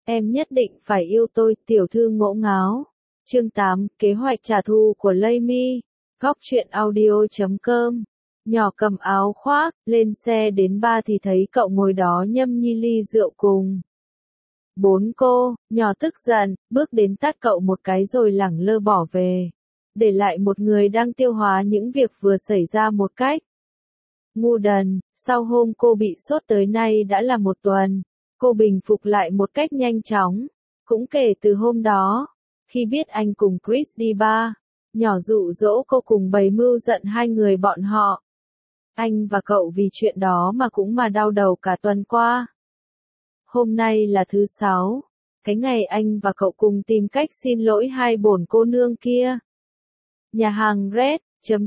Em nhất định phải yêu tôi, tiểu thư ngỗ ngáo. Chương 8, kế hoạch trả thù của Laymi. Góc truyện audio.com. Nhỏ cầm áo khoác, lên xe đến ba thì thấy cậu ngồi đó nhâm nhi ly rượu cùng. Bốn cô, nhỏ tức giận, bước đến tát cậu một cái rồi lẳng lơ bỏ về. Để lại một người đang tiêu hóa những việc vừa xảy ra một cách ngu đần. Sau hôm cô bị sốt tới nay đã là một tuần, cô bình phục lại một cách nhanh chóng. Cũng kể từ hôm đó, khi biết anh cùng Chris đi bar, nhỏ dụ dỗ cô cùng bày mưu giận hai người bọn họ. Anh và cậu vì chuyện đó mà đau đầu cả tuần qua. Hôm nay là thứ Sáu, cái ngày anh và cậu cùng tìm cách xin lỗi hai bổn cô nương kia. Nhà hàng Red,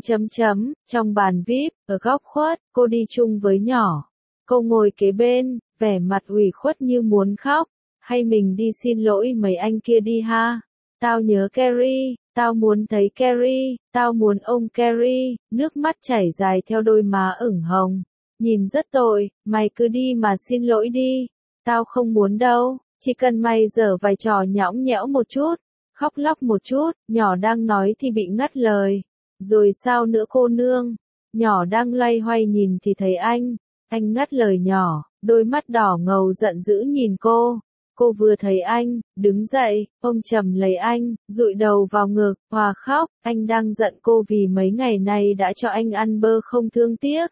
trong bàn VIP, ở góc khuất, cô đi chung với nhỏ. Cô ngồi kế bên, vẻ mặt ủy khuất như muốn khóc. Hay mình đi xin lỗi mấy anh kia đi ha. Tao nhớ Carrie, tao muốn thấy Carrie, tao muốn ôm Carrie, nước mắt chảy dài theo đôi má ửng hồng. Nhìn rất tội, mày cứ đi mà xin lỗi đi. Tao không muốn đâu, chỉ cần mày giở vài trò nhõng nhẽo một chút, khóc lóc một chút. Nhỏ đang nói thì bị ngắt lời. Rồi sao nữa cô nương? Nhỏ đang loay hoay nhìn thì thấy anh ngắt lời nhỏ, đôi mắt đỏ ngầu giận dữ nhìn cô. Cô vừa thấy anh, đứng dậy, ôm chầm lấy anh, dụi đầu vào ngực, hòa khóc. Anh đang giận cô vì mấy ngày nay đã cho anh ăn bơ không thương tiếc.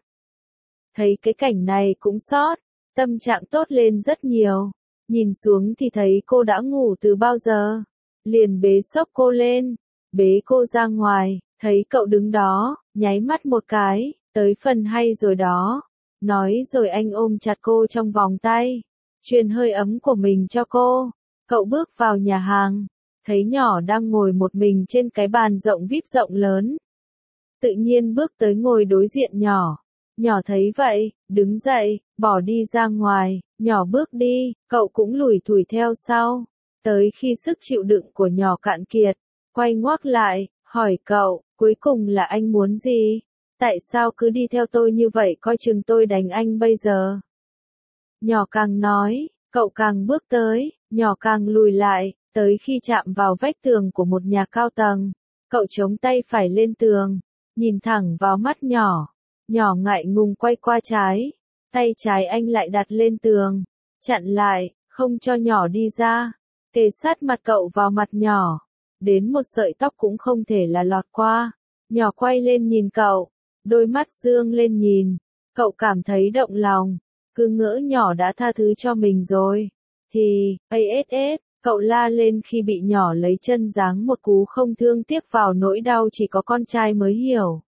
Thấy cái cảnh này cũng xót, tâm trạng tốt lên rất nhiều. Nhìn xuống thì thấy cô đã ngủ từ bao giờ. Liền bế xốc cô lên, bế cô ra ngoài, thấy cậu đứng đó, nháy mắt một cái, tới phần hay rồi đó. Nói rồi anh ôm chặt cô trong vòng tay, truyền hơi ấm của mình cho cô. Cậu bước vào nhà hàng, thấy nhỏ đang ngồi một mình trên cái bàn rộng VIP rộng lớn. Tự nhiên bước tới ngồi đối diện nhỏ. Nhỏ thấy vậy, đứng dậy, bỏ đi ra ngoài. Nhỏ bước đi, cậu cũng lủi thủi theo sau. Tới khi sức chịu đựng của nhỏ cạn kiệt, quay ngoắt lại, hỏi cậu, cuối cùng là anh muốn gì? Tại sao cứ đi theo tôi như vậy, coi chừng tôi đánh anh bây giờ? Nhỏ càng nói, cậu càng bước tới, nhỏ càng lùi lại, tới khi chạm vào vách tường của một nhà cao tầng. Cậu chống tay phải lên tường, nhìn thẳng vào mắt nhỏ. Nhỏ ngại ngùng quay qua trái, tay trái anh lại đặt lên tường, chặn lại, không cho nhỏ đi ra. Kề sát mặt cậu vào mặt nhỏ, đến một sợi tóc cũng không thể là lọt qua. Nhỏ quay lên nhìn cậu, đôi mắt dương lên nhìn. Cậu cảm thấy động lòng, cứ ngỡ nhỏ đã tha thứ cho mình rồi. Thì, ASS, cậu la lên khi bị nhỏ lấy chân giáng một cú không thương tiếc vào nỗi đau chỉ có con trai mới hiểu.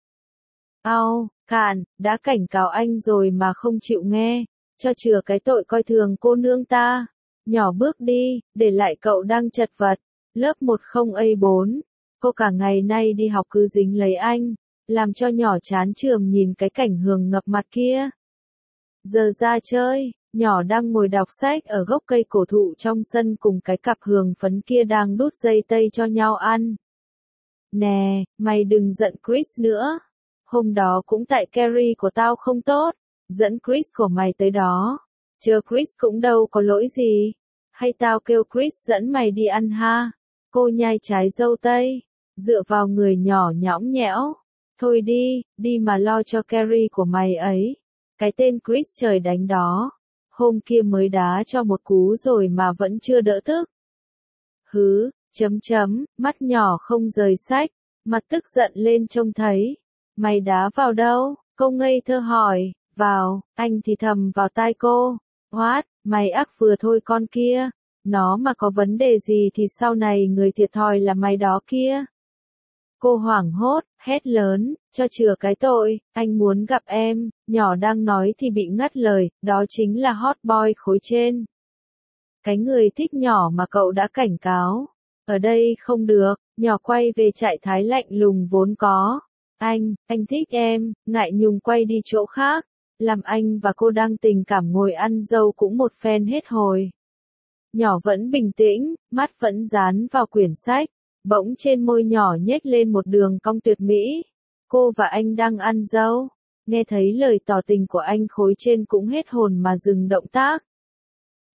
Cạn, đã cảnh cáo anh rồi mà không chịu nghe, cho chừa cái tội coi thường cô nương ta. Nhỏ bước đi, để lại cậu đang chật vật. Lớp 10A4, cô cả ngày nay đi học cứ dính lấy anh, làm cho nhỏ chán chường nhìn cái cảnh Hường ngập mặt kia. Giờ ra chơi, nhỏ đang ngồi đọc sách ở gốc cây cổ thụ trong sân cùng cái cặp Hường phấn kia đang đút dây tây cho nhau ăn. Nè, mày đừng giận Chris nữa. Hôm đó cũng tại Carrie của tao không tốt, dẫn Chris của mày tới đó. Chờ Chris cũng đâu có lỗi gì. Hay tao kêu Chris dẫn mày đi ăn ha? Cô nhai trái dâu tây, dựa vào người nhỏ nhõng nhẽo. Thôi đi, đi mà lo cho Carrie của mày ấy. Cái tên Chris trời đánh đó. Hôm kia mới đá cho một cú rồi mà vẫn chưa đỡ tức. Hứ, mắt nhỏ không rời sách, mặt tức giận lên trông thấy. Mày đá vào đâu? Cô ngây thơ hỏi. Vào, anh thì thầm vào tai cô. What, mày ác vừa thôi con kia. Nó mà có vấn đề gì thì sau này người thiệt thòi là mày đó kia. Cô hoảng hốt, hét lớn, cho chừa cái tội, anh muốn gặp em. Nhỏ đang nói thì bị ngắt lời, đó chính là hot boy khối trên. Cái người thích nhỏ mà cậu đã cảnh cáo. Ở đây không được, nhỏ quay về trạng thái lạnh lùng vốn có. Anh thích em, ngại nhùng quay đi chỗ khác. Làm anh và cô đang tình cảm ngồi ăn dâu cũng một phen hết hồi. Nhỏ vẫn bình tĩnh, mắt vẫn dán vào quyển sách. Bỗng trên môi nhỏ nhếch lên một đường cong tuyệt mỹ. Cô và anh đang ăn dâu. Nghe thấy lời tỏ tình của anh khối trên cũng hết hồn mà dừng động tác.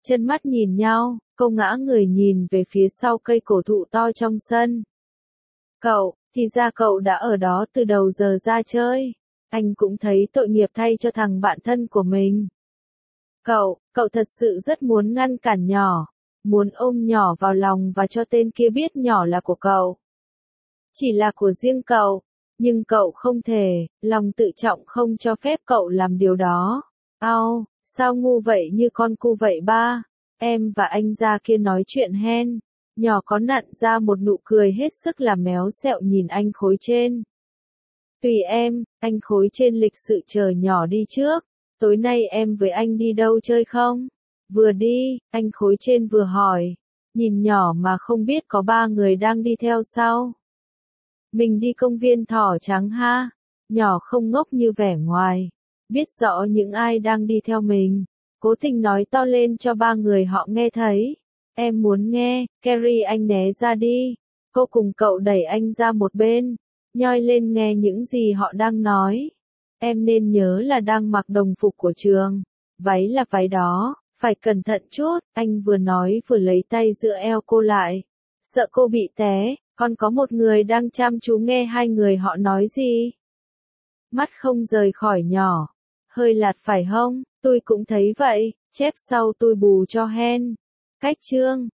Chân mắt nhìn nhau, cô ngã người nhìn về phía sau cây cổ thụ to trong sân. Cậu, thì ra cậu đã ở đó từ đầu giờ ra chơi. Anh cũng thấy tội nghiệp thay cho thằng bạn thân của mình. Cậu thật sự rất muốn ngăn cản nhỏ, muốn ôm nhỏ vào lòng và cho tên kia biết nhỏ là của cậu. Chỉ là của riêng cậu, nhưng cậu không thể, lòng tự trọng không cho phép cậu làm điều đó. Ao, sao ngu vậy như con cu vậy ba? Em và anh ra kia nói chuyện hen. Nhỏ có nặn ra một nụ cười hết sức là méo xẹo nhìn anh khối trên. Tùy em, anh khối trên lịch sự chờ nhỏ đi trước. Tối nay em với anh đi đâu chơi không? Vừa đi, anh khối trên vừa hỏi. Nhìn nhỏ mà không biết có 3 người đang đi theo sau. Mình đi công viên thỏ trắng ha. Nhỏ không ngốc như vẻ ngoài. Biết rõ những ai đang đi theo mình. Cố tình nói to lên cho 3 người họ nghe thấy. Em muốn nghe, Carrie anh né ra đi. Cô cùng cậu đẩy anh ra một bên. Nhoi lên nghe những gì họ đang nói. Em nên nhớ là đang mặc đồng phục của trường. Váy là váy đó, phải cẩn thận chút. Anh vừa nói vừa lấy tay dựa eo cô lại. Sợ cô bị té, còn có một người đang chăm chú nghe 2 người họ nói gì. Mắt không rời khỏi nhỏ. Hơi lạt phải hông, tôi cũng thấy vậy, chép sau tôi bù cho hen. Cách chương